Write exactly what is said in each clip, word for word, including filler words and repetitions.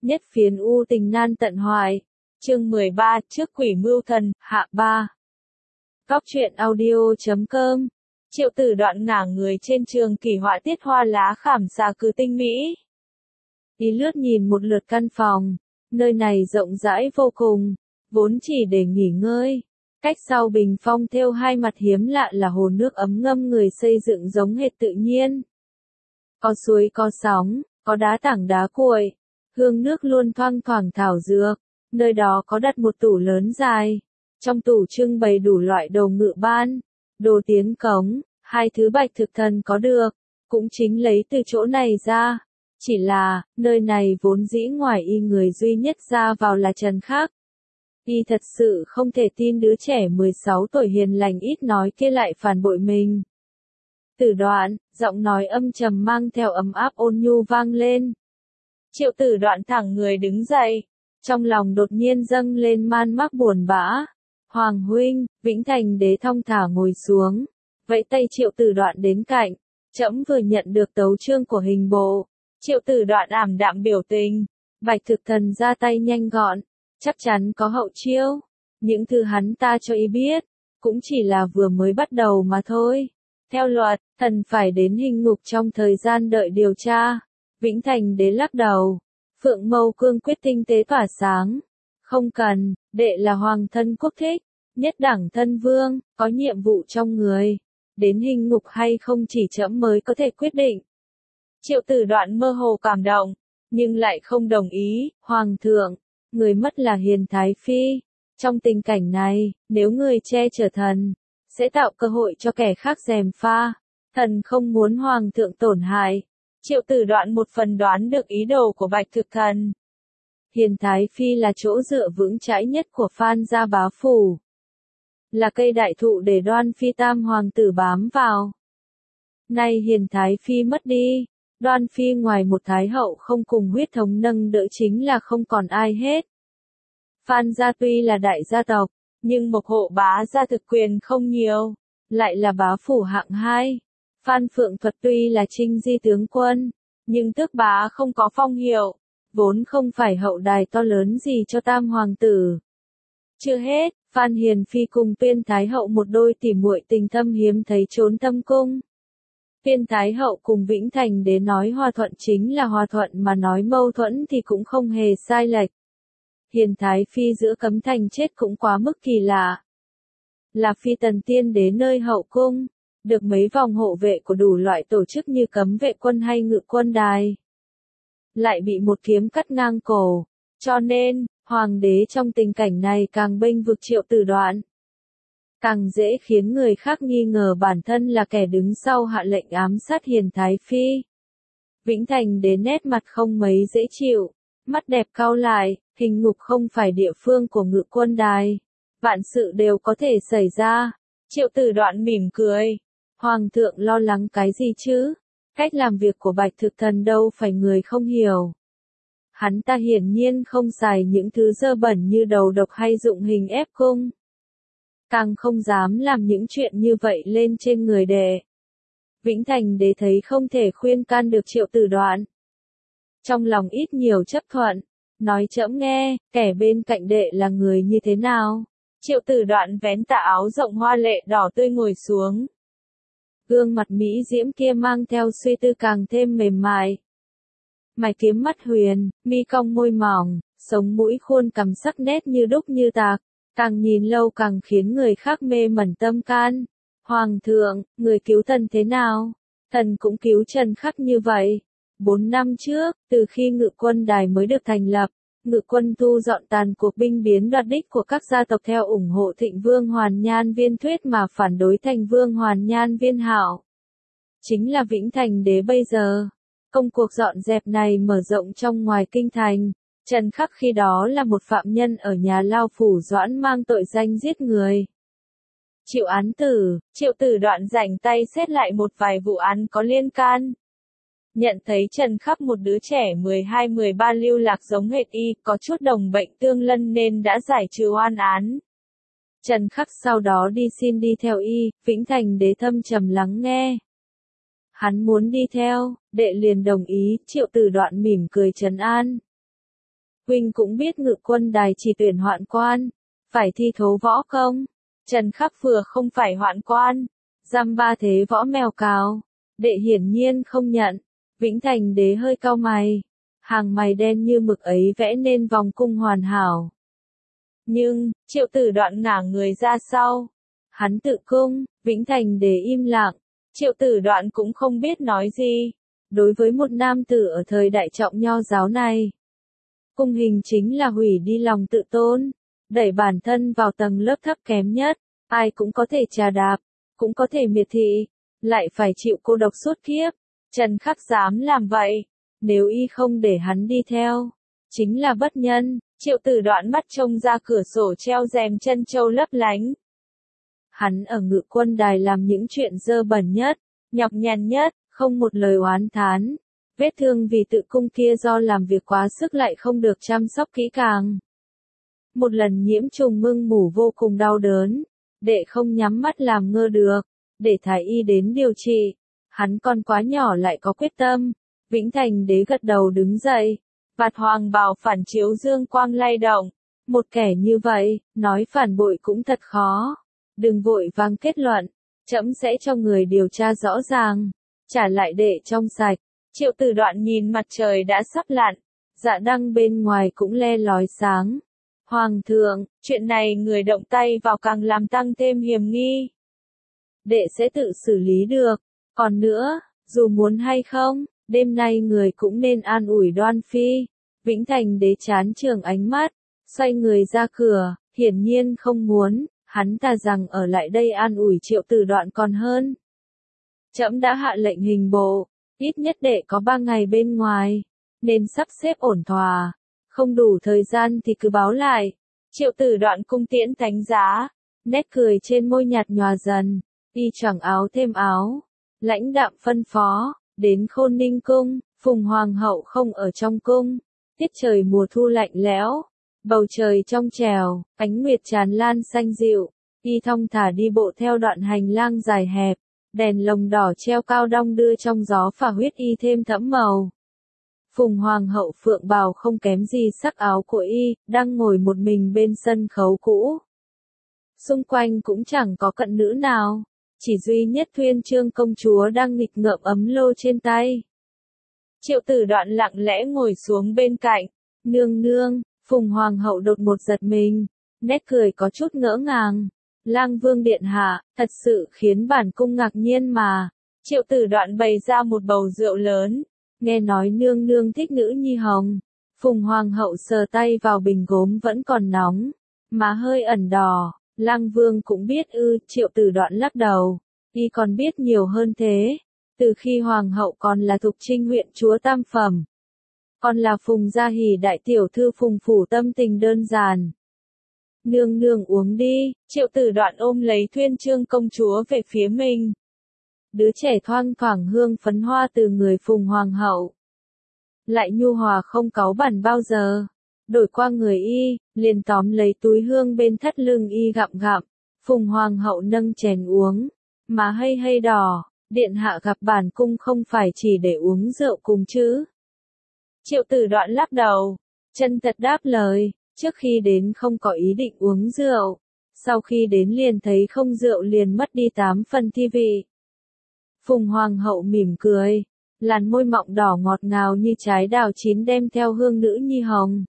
nhất phiến u tình nan tận hoài. Chương mười ba, trước quỷ mưu thần, hạ ba. Góc truyện audio chấm com. Triệu Tử Đoạn ngả người trên trường kỳ họa tiết hoa lá khảm xà cừ tinh mỹ. Đi lướt nhìn một lượt căn phòng, nơi này rộng rãi vô cùng, vốn chỉ để nghỉ ngơi. Cách sau bình phong thêu hai mặt hiếm lạ là hồ nước ấm ngâm người xây dựng giống hệt tự nhiên. Có suối có sóng, có đá tảng đá cuội, hương nước luôn thoang thoảng thảo dược. Nơi đó có đặt một tủ lớn dài, trong tủ trưng bày đủ loại đồ ngự ban, đồ tiến cống, hai thứ bạch thực thần có được, cũng chính lấy từ chỗ này ra. Chỉ là, nơi này vốn dĩ ngoài y người duy nhất ra vào là Trần Khắc. Y thật sự không thể tin đứa trẻ mười sáu tuổi hiền lành ít nói kia lại phản bội mình. Tử Đoạn, giọng nói âm trầm mang theo ấm áp ôn nhu vang lên. Triệu Tử Đoạn thẳng người đứng dậy, trong lòng đột nhiên dâng lên man mác buồn bã. Hoàng huynh, Vĩnh Thành Đế thong thả ngồi xuống, vẫy tay Triệu Tử Đoạn đến cạnh. Trẫm vừa nhận được tấu chương của hình bộ. Triệu Tử Đoạn ảm đạm biểu tình, bạch thực thần ra tay nhanh gọn, chắc chắn có hậu chiêu. Những thứ hắn ta cho y biết, cũng chỉ là vừa mới bắt đầu mà thôi. Theo luật, thần phải đến hình ngục trong thời gian đợi điều tra. Vĩnh Thành Đế lắc đầu, Phượng Mâu cương quyết tinh tế tỏa sáng. Không cần, đệ là hoàng thân quốc thích, nhất đẳng thân vương, có nhiệm vụ trong người. Đến hình ngục hay không chỉ trẫm mới có thể quyết định. Triệu Tử Đoạn mơ hồ cảm động, nhưng lại không đồng ý. Hoàng thượng, người mất là Hiền Thái Phi. Trong tình cảnh này, nếu người che chở thần, sẽ tạo cơ hội cho kẻ khác gièm pha. Thần không muốn hoàng thượng tổn hại. Triệu Tử Đoạn một phần đoán được ý đồ của bạch thực thần. Hiền Thái Phi là chỗ dựa vững chãi nhất của Phan gia bá phủ. Là cây đại thụ để Đoan Phi tam hoàng tử bám vào. Nay Hiền Thái Phi mất đi, Đoan Phi ngoài một thái hậu không cùng huyết thống nâng đỡ chính là không còn ai hết. Phan gia tuy là đại gia tộc, nhưng mộc hộ bá gia thực quyền không nhiều, lại là bá phủ hạng hai. Phan Phượng Thuật tuy là trinh di tướng quân, nhưng tước bá không có phong hiệu, vốn không phải hậu đài to lớn gì cho tam hoàng tử. Chưa hết, Phan Hiền Phi cùng Tuyên Thái hậu một đôi tỉ muội tình thâm hiếm thấy trốn thâm cung. Tuyên Thái hậu cùng Vĩnh Thành Đế nói hòa thuận chính là hòa thuận mà nói mâu thuẫn thì cũng không hề sai lệch. Hiền Thái Phi giữa cấm thành chết cũng quá mức kỳ lạ. Là phi tần tiên đế nơi hậu cung, được mấy vòng hộ vệ của đủ loại tổ chức như cấm vệ quân hay ngự quân đài. Lại bị một kiếm cắt ngang cổ, cho nên, hoàng đế trong tình cảnh này càng bênh vực Triệu Tử Đoạn. Càng dễ khiến người khác nghi ngờ bản thân là kẻ đứng sau hạ lệnh ám sát Hiền Thái Phi. Vĩnh Thành Đế nét mặt không mấy dễ chịu, mắt đẹp cau lại, hình ngục không phải địa phương của ngự quân đài. Vạn sự đều có thể xảy ra. Triệu Tử Đoạn mỉm cười. Hoàng thượng lo lắng cái gì chứ? Cách làm việc của bạch thực thần đâu phải người không hiểu. Hắn ta hiển nhiên không xài những thứ dơ bẩn như đầu độc hay dụng hình ép cung. Càng không dám làm những chuyện như vậy lên trên người đệ. Vĩnh Thành Đế thấy không thể khuyên can được Triệu Tử Đoạn. Trong lòng ít nhiều chấp thuận, nói trẫm nghe, kẻ bên cạnh đệ là người như thế nào? Triệu Tử Đoạn vén tà áo rộng hoa lệ đỏ tươi ngồi xuống. Gương mặt mỹ diễm kia mang theo suy tư càng thêm mềm mại. Mày kiếm mắt huyền, mi cong môi mỏng, sống mũi khuôn cằm sắc nét như đúc như tạc, càng nhìn lâu càng khiến người khác mê mẩn tâm can. Hoàng thượng, người cứu thần thế nào? Thần cũng cứu Trần Khắc như vậy. Bốn năm trước, từ khi ngự quân đài mới được thành lập, ngự quân thu dọn tàn cuộc binh biến đoạt đích của các gia tộc theo ủng hộ Thịnh Vương Hoàn Nhan Viên Thuyết mà phản đối Thành Vương Hoàn Nhan Viên Hạo. Chính là Vĩnh Thành Đế bây giờ. Công cuộc dọn dẹp này mở rộng trong ngoài kinh thành. Trần Khắc khi đó là một phạm nhân ở nhà lao phủ Doãn mang tội danh giết người. Chịu án tử, Triệu Tử Đoạn rảnh tay xét lại một vài vụ án có liên can. Nhận thấy Trần Khắc một đứa trẻ mười hai mười ba lưu lạc giống hệt y, có chút đồng bệnh tương lân nên đã giải trừ oan án. Trần Khắc sau đó đi xin đi theo y, Vĩnh Thành Đế thâm trầm lắng nghe. Hắn muốn đi theo, đệ liền đồng ý, Triệu Tử Đoạn mỉm cười trấn an. huynh cũng biết ngự quân đài chỉ tuyển hoạn quan, phải thi thố võ công. Trần Khắc vừa không phải hoạn quan, dăm ba thế võ mèo cào, đệ hiển nhiên không nhận. Vĩnh Thành đế hơi cau mày, hàng mày đen như mực ấy vẽ nên vòng cung hoàn hảo. Nhưng, Triệu Tử Đoạn ngả người ra sau, hắn tự cung, Vĩnh Thành đế im lặng, Triệu Tử Đoạn cũng không biết nói gì. Đối với một nam tử ở thời đại trọng nho giáo này, cung hình chính là hủy đi lòng tự tôn, đẩy bản thân vào tầng lớp thấp kém nhất, ai cũng có thể trà đạp, cũng có thể miệt thị, lại phải chịu cô độc suốt kiếp. Trần Khắc dám làm vậy, nếu y không để hắn đi theo, chính là bất nhân. Triệu Tử Đoạn mắt trông ra cửa sổ treo rèm chân châu lấp lánh. Hắn ở ngự quân đài làm những chuyện dơ bẩn nhất, nhọc nhằn nhất, không một lời oán thán. Vết thương vì tự cung kia do làm việc quá sức lại không được chăm sóc kỹ càng. Một lần nhiễm trùng mưng mủ vô cùng đau đớn, đệ không nhắm mắt làm ngơ được, để thái y đến điều trị. Hắn còn quá nhỏ lại có quyết tâm. Vĩnh Thành đế gật đầu đứng dậy, vạt hoàng bào phản chiếu dương quang lay động. Một kẻ như vậy, nói phản bội cũng thật khó. Đừng vội vàng kết luận, trẫm sẽ cho người điều tra rõ ràng, trả lại đệ trong sạch. Triệu Tử Đoạn nhìn mặt trời đã sắp lặn, dạ đăng bên ngoài cũng le lói sáng. Hoàng thượng, chuyện này người động tay vào càng làm tăng thêm hiểm nghi. Đệ sẽ tự xử lý được. Còn nữa, dù muốn hay không, đêm nay người cũng nên an ủi Đoan Phi. Vĩnh Thành đế chán trường ánh mắt, xoay người ra cửa, hiển nhiên không muốn, hắn ta rằng ở lại đây an ủi Triệu Tử Đoạn còn hơn. Trẫm đã hạ lệnh hình bộ, ít nhất đệ có ba ngày bên ngoài, nên sắp xếp ổn thỏa, không đủ thời gian thì cứ báo lại. Triệu Tử Đoạn cung tiễn thánh giá, nét cười trên môi nhạt nhòa dần, y choàng áo thêm áo, lãnh đạm phân phó, đến Khôn Ninh cung. Phùng Hoàng hậu không ở trong cung, tiết trời mùa thu lạnh lẽo, bầu trời trong trèo, ánh nguyệt tràn lan xanh dịu, y thong thả đi bộ theo đoạn hành lang dài hẹp, đèn lồng đỏ treo cao đong đưa trong gió phả huyết y thêm thẫm màu. Phùng Hoàng hậu phượng bào không kém gì sắc áo của y, đang ngồi một mình bên sân khấu cũ. Xung quanh cũng chẳng có cận nữ nào, chỉ duy nhất Thuyên Trương công chúa đang nghịch ngợm ấm lô trên tay. Triệu Tử Đoạn lặng lẽ ngồi xuống bên cạnh, nương nương. Phùng Hoàng hậu đột một giật mình, nét cười có chút ngỡ ngàng. Lang Vương điện hạ, thật sự khiến bản cung ngạc nhiên mà. Triệu Tử Đoạn bày ra một bầu rượu lớn, nghe nói nương nương thích nữ nhi hồng. Phùng Hoàng hậu sờ tay vào bình gốm vẫn còn nóng, mà hơi ẩn đỏ. Lang Vương cũng biết ư? Triệu Tử Đoạn lắc đầu, y còn biết nhiều hơn thế. Từ khi Hoàng hậu còn là Thục Trinh huyện chúa tam phẩm, còn là Phùng Gia Hỉ đại tiểu thư Phùng phủ tâm tình đơn giản. Nương nương uống đi. Triệu Tử Đoạn ôm lấy Thuyên Trương công chúa về phía mình. Đứa trẻ thoang thoảng hương phấn hoa từ người Phùng Hoàng hậu, lại nhu hòa không cáu bẳn bao giờ. Đổi qua người y, liền tóm lấy túi hương bên thắt lưng y gặm gặm. Phùng Hoàng hậu nâng chén uống, mà hây hây đỏ. Điện hạ gặp bản cung không phải chỉ để uống rượu cùng chứ? Triệu Tử Đoạn lắc đầu, chân thật đáp lời, trước khi đến không có ý định uống rượu, sau khi đến liền thấy không rượu liền mất đi tám phần thi vị. Phùng Hoàng hậu mỉm cười, làn môi mọng đỏ ngọt ngào như trái đào chín đem theo hương nữ nhi hồng.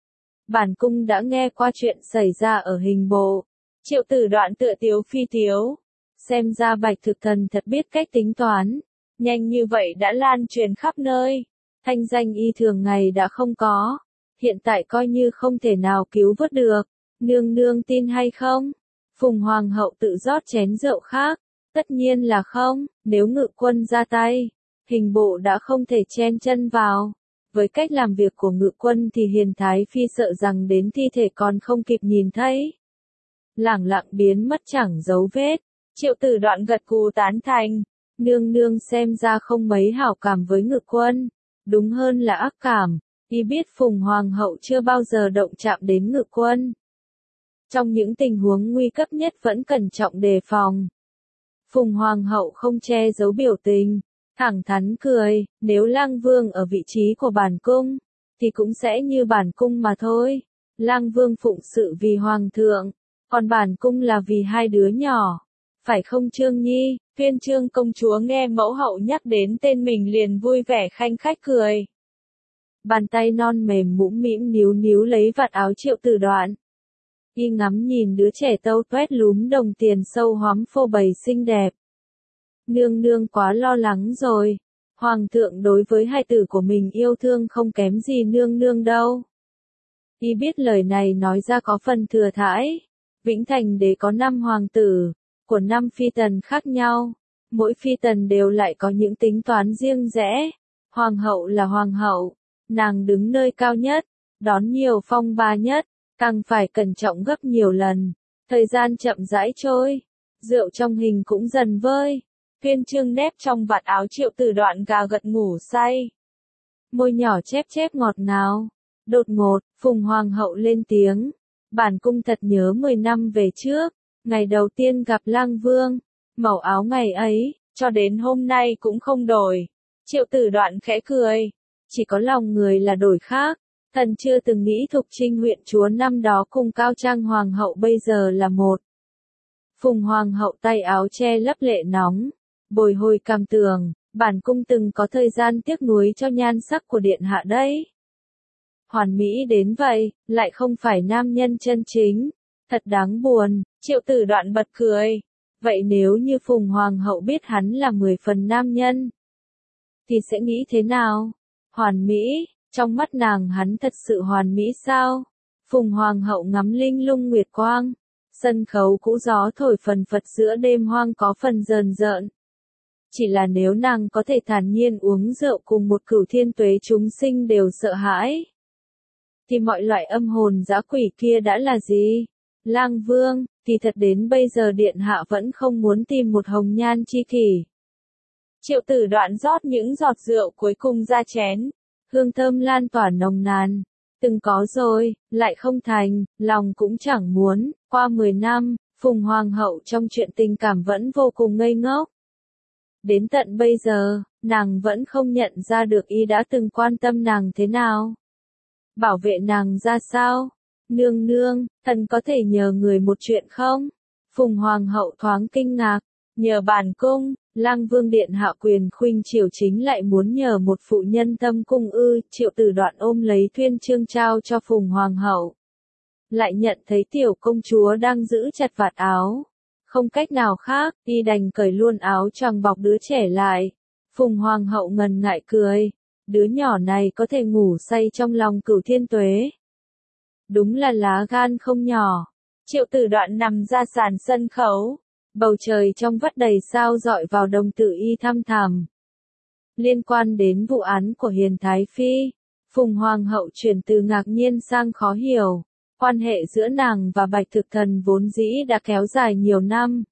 Bản cung đã nghe qua chuyện xảy ra ở hình bộ. Triệu Tử Đoạn tựa tiếu phi tiếu, xem ra Bạch Thực Thần thật biết cách tính toán, nhanh như vậy đã lan truyền khắp nơi. Thanh danh y thường ngày đã không có, hiện tại coi như không thể nào cứu vớt được. Nương nương tin hay không? Phùng Hoàng hậu tự rót chén rượu khác. Tất nhiên là không, nếu ngự quân ra tay, hình bộ đã không thể chen chân vào. Với cách làm việc của ngự quân thì Hiền Thái Phi sợ rằng đến thi thể còn không kịp nhìn thấy. Lẳng lặng biến mất chẳng dấu vết. Triệu Tử Đoạn gật gù tán thành. Nương nương xem ra không mấy hảo cảm với ngự quân, đúng hơn là ác cảm. Y biết Phùng Hoàng hậu chưa bao giờ động chạm đến ngự quân. Trong những tình huống nguy cấp nhất vẫn cẩn trọng đề phòng. Phùng Hoàng hậu không che giấu biểu tình, thẳng thắn cười, nếu Lang Vương ở vị trí của bản cung, thì cũng sẽ như bản cung mà thôi. Lang Vương phụng sự vì hoàng thượng, còn bản cung là vì hai đứa nhỏ. Phải không Trương Nhi? Tuyên Trương công chúa nghe mẫu hậu nhắc đến tên mình liền vui vẻ khanh khách cười. Bàn tay non mềm mũm mĩm níu níu lấy vạt áo Triệu Tử Đoạn. Y ngắm nhìn đứa trẻ tâu toét lúm đồng tiền sâu hoắm phô bày xinh đẹp. Nương nương quá lo lắng rồi. Hoàng thượng đối với hai tử của mình yêu thương không kém gì nương nương đâu. Y biết lời này nói ra có phần thừa thãi. Vĩnh Thành đế có năm hoàng tử, của năm phi tần khác nhau. Mỗi phi tần đều lại có những tính toán riêng rẽ. Hoàng hậu là hoàng hậu, nàng đứng nơi cao nhất, đón nhiều phong ba nhất, càng phải cẩn trọng gấp nhiều lần. Thời gian chậm rãi trôi, rượu trong hình cũng dần vơi. Tuyên Trương nép trong vạt áo Triệu Tử Đoạn gà gật ngủ say. Môi nhỏ chép chép ngọt ngào. Đột ngột, Phùng Hoàng hậu lên tiếng. Bản cung thật nhớ mười năm về trước, ngày đầu tiên gặp Lang Vương, màu áo ngày ấy, cho đến hôm nay cũng không đổi. Triệu Tử Đoạn khẽ cười. Chỉ có lòng người là đổi khác. Thần chưa từng nghĩ Thục Trinh huyện chúa năm đó cùng Cao Trang Hoàng hậu bây giờ là một. Phùng Hoàng hậu tay áo che lấp lệ nóng. Bồi hồi cảm tưởng, bản cung từng có thời gian tiếc nuối cho nhan sắc của điện hạ đấy. Hoàn mỹ đến vậy, lại không phải nam nhân chân chính. Thật đáng buồn. Triệu Tử Đoạn bật cười. Vậy nếu như Phùng Hoàng hậu biết hắn là mười phần nam nhân, thì sẽ nghĩ thế nào? Hoàn mỹ, trong mắt nàng hắn thật sự hoàn mỹ sao? Phùng Hoàng hậu ngắm linh lung nguyệt quang. Sân khấu cũ gió thổi phần phật giữa đêm hoang có phần rờn rợn. Chỉ là nếu nàng có thể thản nhiên uống rượu cùng một cửu thiên tuế chúng sinh đều sợ hãi, thì mọi loại âm hồn dã quỷ kia đã là gì? Lang Vương, thì thật đến bây giờ điện hạ vẫn không muốn tìm một hồng nhan chi kỷ. Triệu Tử Đoạn rót những giọt rượu cuối cùng ra chén. Hương thơm lan tỏa nồng nàn. Từng có rồi, lại không thành, lòng cũng chẳng muốn. Qua mười năm, Phùng Hoàng hậu trong chuyện tình cảm vẫn vô cùng ngây ngốc. Đến tận bây giờ, nàng vẫn không nhận ra được y đã từng quan tâm nàng thế nào. Bảo vệ nàng ra sao? Nương nương, thần có thể nhờ người một chuyện không? Phùng Hoàng hậu thoáng kinh ngạc. Nhờ bản cung, Lang Vương điện hạ quyền khuynh triều chính lại muốn nhờ một phụ nhân thâm cung ư? Triệu Tử Đoạn ôm lấy Tuyên Trương trao cho Phùng Hoàng hậu. Lại nhận thấy tiểu công chúa đang giữ chặt vạt áo. Không cách nào khác, y đành cởi luôn áo choàng bọc đứa trẻ lại. Phùng Hoàng hậu ngần ngại cười. Đứa nhỏ này có thể ngủ say trong lòng cửu thiên tuế. Đúng là lá gan không nhỏ. Triệu Tử Đoạn nằm ra sàn sân khấu. Bầu trời trong vắt đầy sao dọi vào đồng tử y thăm thẳm. Liên quan đến vụ án của Hiền Thái Phi, Phùng Hoàng hậu chuyển từ ngạc nhiên sang khó hiểu. Quan hệ giữa nàng và Bạch Thực Thần vốn dĩ đã kéo dài nhiều năm.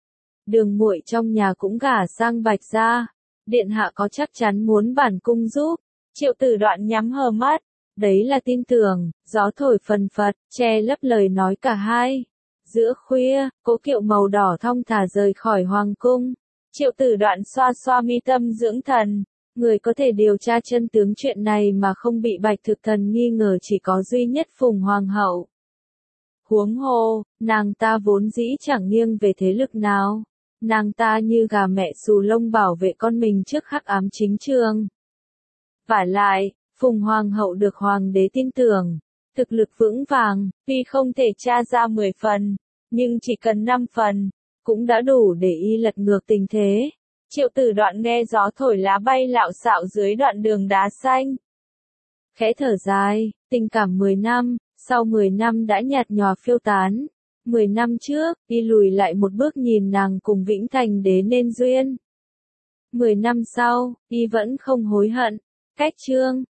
Đường muội trong nhà cũng gả sang Bạch gia. Điện hạ có chắc chắn muốn bản cung giúp? Triệu Tử Đoạn nhắm hờ mắt. Đấy là tin tưởng, gió thổi phần phật, che lấp lời nói cả hai. Giữa khuya, cỗ kiệu màu đỏ thong thả rời khỏi hoàng cung. Triệu Tử Đoạn xoa xoa mi tâm dưỡng thần. Người có thể điều tra chân tướng chuyện này mà không bị Bạch Thực Thần nghi ngờ chỉ có duy nhất Phùng Hoàng hậu. Huống hồ, nàng ta vốn dĩ chẳng nghiêng về thế lực nào. Nàng ta như gà mẹ xù lông bảo vệ con mình trước hắc ám chính trường. Vả lại, Phùng Hoàng hậu được Hoàng đế tin tưởng. Thực lực vững vàng, tuy không thể tra ra mười phần, nhưng chỉ cần năm phần, cũng đã đủ để y lật ngược tình thế. Triệu Tử Đoạn nghe gió thổi lá bay lạo xạo dưới đoạn đường đá xanh. Khẽ thở dài, tình cảm mười năm, sau mười năm đã nhạt nhòa phiêu tán. Mười năm trước, y lùi lại một bước nhìn nàng cùng Vĩnh Thành đế nên duyên. Mười năm sau, y vẫn không hối hận. Cách chương